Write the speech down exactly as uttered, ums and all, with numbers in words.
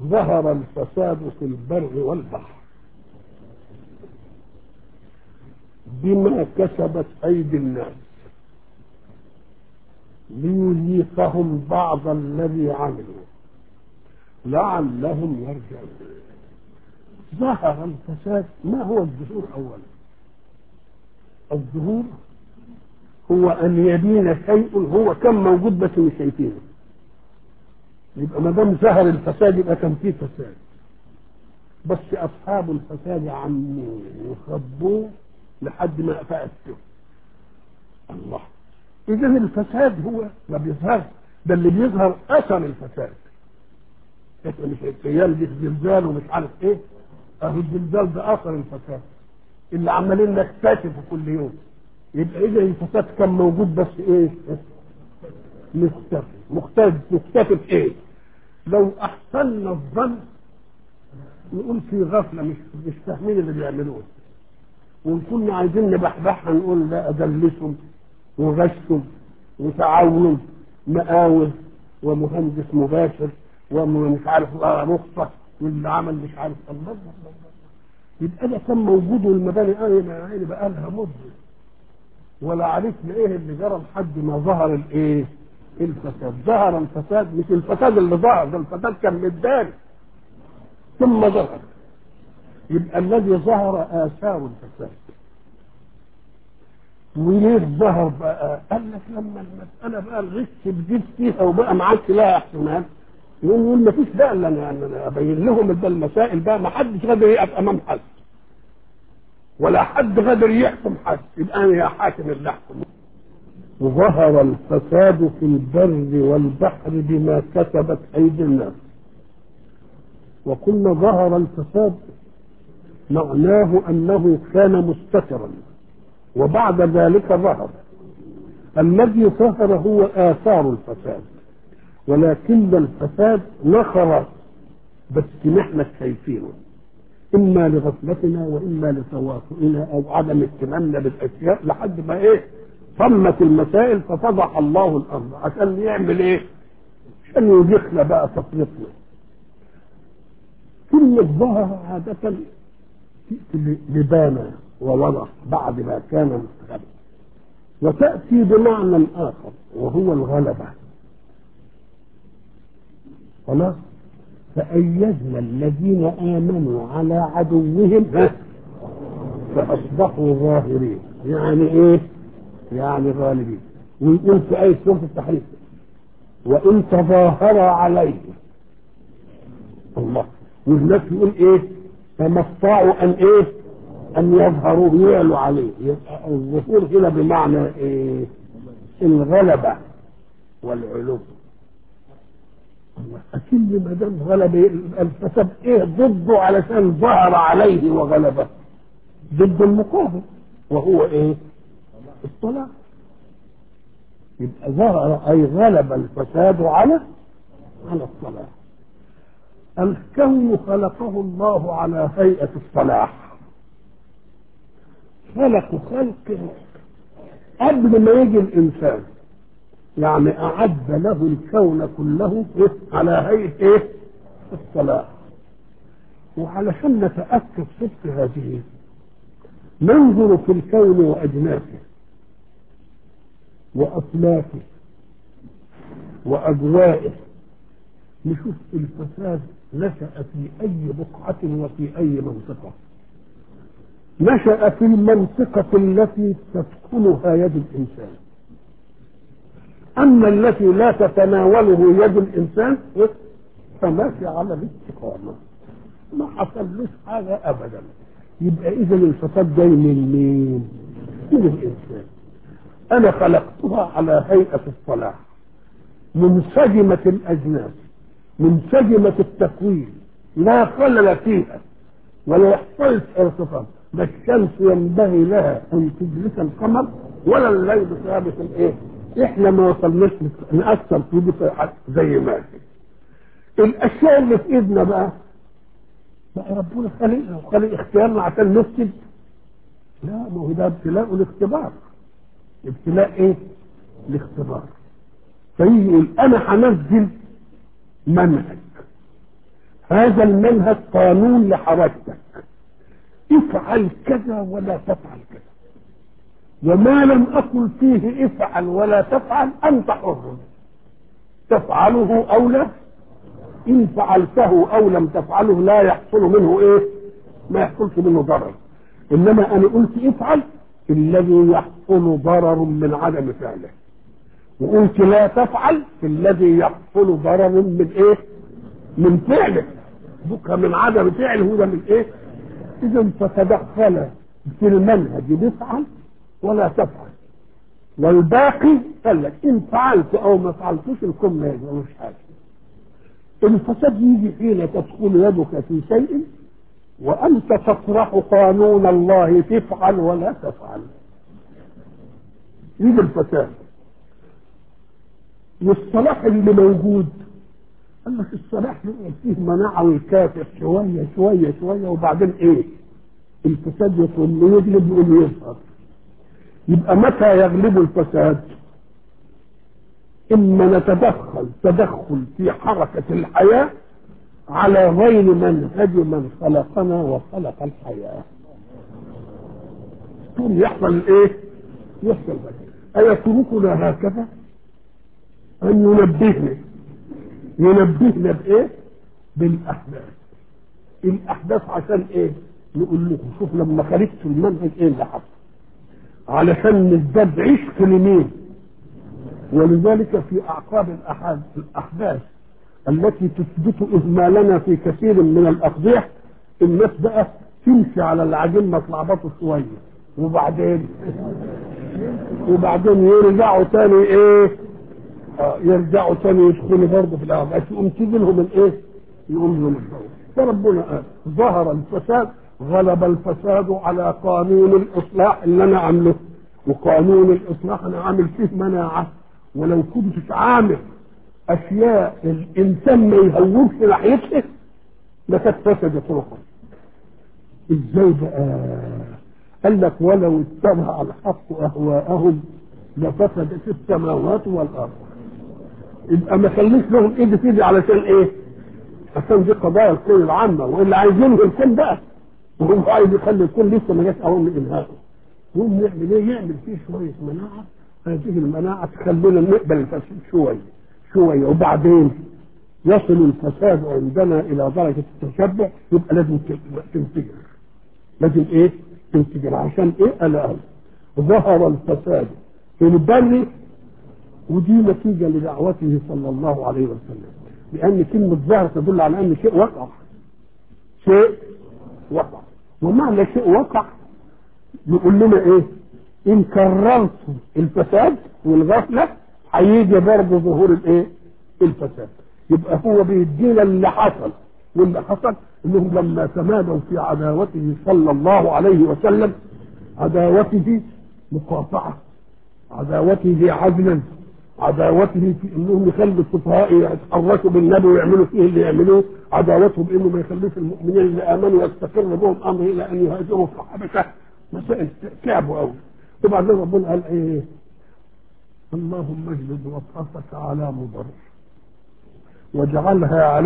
ظهر الفساد في البر والبحر بما كسبت أيدي الناس ليذيقهم بعض الذي عملوا لعلهم يرجعون. ظهر الفساد. ما هو الظهور أولا؟ الظهور هو أن يبين شيء هو كان موجود بس مش شايفينه. يبقى ما دام ظهر الفساد يبقى كان فيه فساد، بس أصحاب الفساد عموه وخبوه لحد ما فأتوا الله. إذا الفساد هو ما بيظهر، ده اللي بيظهر أثر الفساد. مش الأيام دي زلزال ومش عارف إيه، أهو الزلزال ده أثر الفساد اللي عمالين نكتشفه كل يوم. يبقى إذا الفساد كان موجود بس إيه؟ مختفي. مختفي مختفي إيه؟ لو أحسننا الظن نقول في غفلة، مش مش فاهمين اللي بيعملوه، وكنا عايزين نبحبحها نقول لا أدلسهم وغشهم وتعاون مقاول ومهندس مباشر ومش عارف رخصة واللي عمل مش عارف الله. يبقى ده كان موجود والمباني قايمة بقى لها مدة ولا عرفنا ايه اللي جرى لحد ما ظهر الايه؟ الفساد. ظهر الفساد، مش الفساد اللي ظهر، ده الفساد كان متداري ثم ظهر. يبقى الذي ظهر آثار الفساد. وليه ظهر بقى؟ قال لك لما المسألة بقى الغش بجيب فيها وبقى ما عادش لها احتمال، يقول ما فيش بقى الا انا ابين لهم ده المسائل بقى، ما حدش قادر يقف امام حد ولا حد قادر يحكم حد، يبقى انا يا حاكم اللي احكم. وظهر الفساد في البر والبحر بما كسبت ايدي الناس. وقلنا ظهر الفساد معناه انه كان مستترا وبعد ذلك ظهر. الذي ظهر هو آثار الفساد، ولكن الفساد نخر بس نحن شايفينه، إما لغفلتنا وإما لتواطؤنا أو عدم اهتمامنا بالأشياء لحد ما إيه صمت المسائل ففضح الله الأمر عشان يعمل إيه؟ عشان يدخل بقى تفريطنا. كل ظهر عادة لبانا ووضح بعد ما كان مستقبل، وتأتي بمعنى آخر وهو الغلبة. خلاص، فأيدنا الذين آمنوا على عدوهم فأصبحوا ظاهرين. يعني إيه؟ يعني غالبين. ويقول في آية سورة التحريم وإن تظاهر عليه الله، والناس يقول إيه؟ فما استطاعوا أن إيه؟ أن يظهروا يعلوا عليه. يبقى الظهور هنا بمعنى إيه؟ الغلبة والعلو. أكيد ما دام غلب الفساد إيه ضده علشان ظهر عليه وغلبه؟ ضد المقابل وهو إيه؟ الطلاق. يبقى ظهر أي غلب الفساد على على الصلاح. الكون خلقه الله على هيئة الصلاح، خلق خلق قبل ما يجي الإنسان، يعني أعد له الكون كله على هيئة إيه؟ الصلاح. وعلشان نتأكد صدق هذه ننظر في الكون وأجناسه وأفلاكه وأجوائه، نشوف الفساد نشأ في أي بقعة وفي أي منطقة. نشأ في المنطقة التي تسكنها يد الإنسان، أما التي لا تتناوله يد الإنسان فماشي على الاستقامة، ما حصلوش حاجة أبدا. يبقى إذا الفساد جاي من مين؟ من الإنسان. أنا خلقتها على هيئة الصلاح، منسجمة الأجناس، منسجمة التكوين، لا خلل فيها ولا يحصلش ارتفاع. لا الشمس ينبغي لها أن تدرك القمر ولا الليل ثابت الإيه؟ إحنا ما وصلناش نأثر في زي ما هي. الأشياء اللي في إيدنا بقى بقى ربنا خلقنا وخلق اختيارنا عشان نفسد؟ لا، ما هو ده ابتلاء الاختبار. ابتلاء ايه؟ الاختبار. فيجي يقول انا هنزل منهج، هذا المنهج قانون لحركتك، افعل كذا ولا تفعل كذا، وما لم أقل فيه افعل ولا تفعل أنت حر، تفعله أو لا، إن فعلته أو لم تفعله لا يحصل منه إيه؟ ما يحصلش منه ضرر. إنما أنا قلت افعل الذي يحصل ضرر من عدم فعله، وقلت لا تفعل الذي يحصل ضرر من إيه؟ من فعله، بكى من عدم فعله ده من إيه؟ إذا فتدخل في المنهج بفعل ولا تفعل، والباقي قال لك إن فعلت أو ما فعلتوش الكل ما يجوش حاجة. الفساد يجي حين تدخل يدك في شيء وأنت تطرح قانون الله تفعل ولا تفعل، يجي الفساد. والصلاح اللي موجود قال لك الصلاح فيه مناعة ويكافئ شوية شوية شوية، وبعدين إيه؟ الفساد يطول ويجلب ويظهر. يبقى متى يغلب الفساد؟ إما نتدخل تدخل في حركة الحياة على غير منهج من خلقنا وخلق الحياة، ثم يحصل ايه؟ يحصل بك. أيتركنا هكذا؟ أن ينبهنا ينبهنا بإيه؟ بالأحداث. الأحداث عشان إيه؟ نقول لكم شوف لما خالفت المنهج إيه اللي حصل، علشان نزداد عشق لمين؟ ولذلك في أعقاب الأحداث التي تثبت إهمالنا في كثير من الأقضية الناس بقى تمشي على العجين ما تلعبطوا شوية، وبعدين وبعدين يرجعوا تاني إيه؟ آه يرجعوا تاني يدخلوا برضه في الأرض، يقوم تيجي لهم الإيه؟ يقوم لهم الضوء. فربنا قال ظهر الفساد، غلب الفساد على قانون الإصلاح اللي أنا عامله، وقانون الإصلاح أنا عامل فيه مناعة. ولو كنت عامل أشياء الإنسان ما يهوبش ناحيتها لكانت فسدت روحه. إزاي بقى؟ قال لك ولو اتبع الحق أهواءهم لفسدت السماوات والأرض. يبقى ما خليش لهم إيدي في إيدي علشان إيه؟ عشان دي قضايا الكون العامة، واللي عايزينه الكون بقى وهو عايز يخلي الكون لسه ما جاش أول من إنهائه. يقوم يعمل إيه؟ يعمل فيه شوية مناعة، هذه المناعة تخلينا نقبل الفساد شوية شوية، وبعدين يصل الفساد عندنا إلى درجة التشبع، يبقى لازم تنفجر. لازم إيه؟ تنفجر. عشان إيه؟ قال ظهر الفساد في البر، ودي نتيجة لدعوته صلى الله عليه وسلم، لأن كلمة ظهر تدل على أن شيء وقع. شيء وقع، ومعنى شيء وقع يقول لنا إيه؟ إن كررت الفساد والغفلة هيجي برضه ظهور الإيه؟ الفساد. يبقى هو بيدينا اللي حصل، واللي حصل إنهم لما تمادوا في عداوته صلى الله عليه وسلم، عداوته مقاطعة، عداوته عدلا، عداوته في انهم يخلوا السفهاء يتحركوا بالنبي ويعملوا فيه اللي يعملوه، عداوتهم انه ما يخلوش المؤمنين اللي امنوا يستقر بهم امر الى ان يهاجروا في حبشه. مسائل تعبوا قوي. وبعدين ربنا قال ايه؟ اللهم اجلد وطأتك على مضر واجعلها على